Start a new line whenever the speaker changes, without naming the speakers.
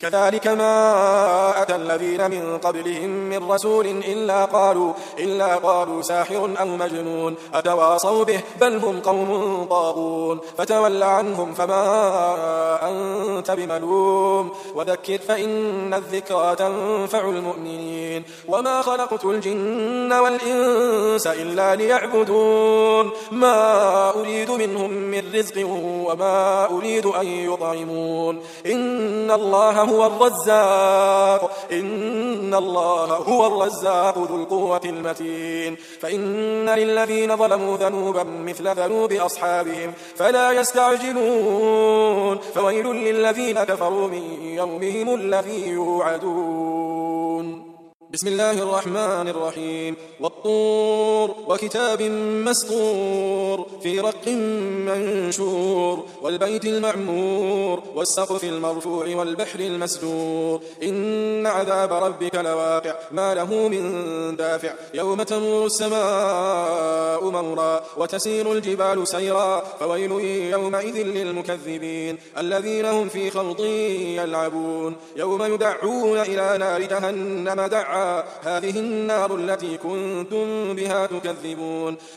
كذلك ما أتى الذين من قبلهم من رسول إلا قالوا ساحر أو مجنون أتواصوا به بل هم قوم طاغون فتول عنهم فما أنت بملوم وذكر فإن الذكرى تنفع المؤمنين وما خلقت الجن والإنس إلا ليعبدون ما أريد منهم من رزق وما أريد أن يطعمون إن الله هو الرزاق ذو القوة المتين فإن للذين ظلموا ذنوبا مثل ذنوب أصحابهم فلا يستعجلون فويل للذين كفروا من يومهم الذي يوعدون بسم الله الرحمن الرحيم والطور وكتاب مسطور في رق منشور والبيت المعمور والسقف المرفوع والبحر المسجور إن عذاب ربك لواقع ما له من دافع يوم تمور السماء مورا وتسير الجبال سيرا فويل يومئذ للمكذبين الذين هم في خوض يلعبون يوم يدعون إلى نار جهنم دعا هذه النار التي كنتم بها تكذبون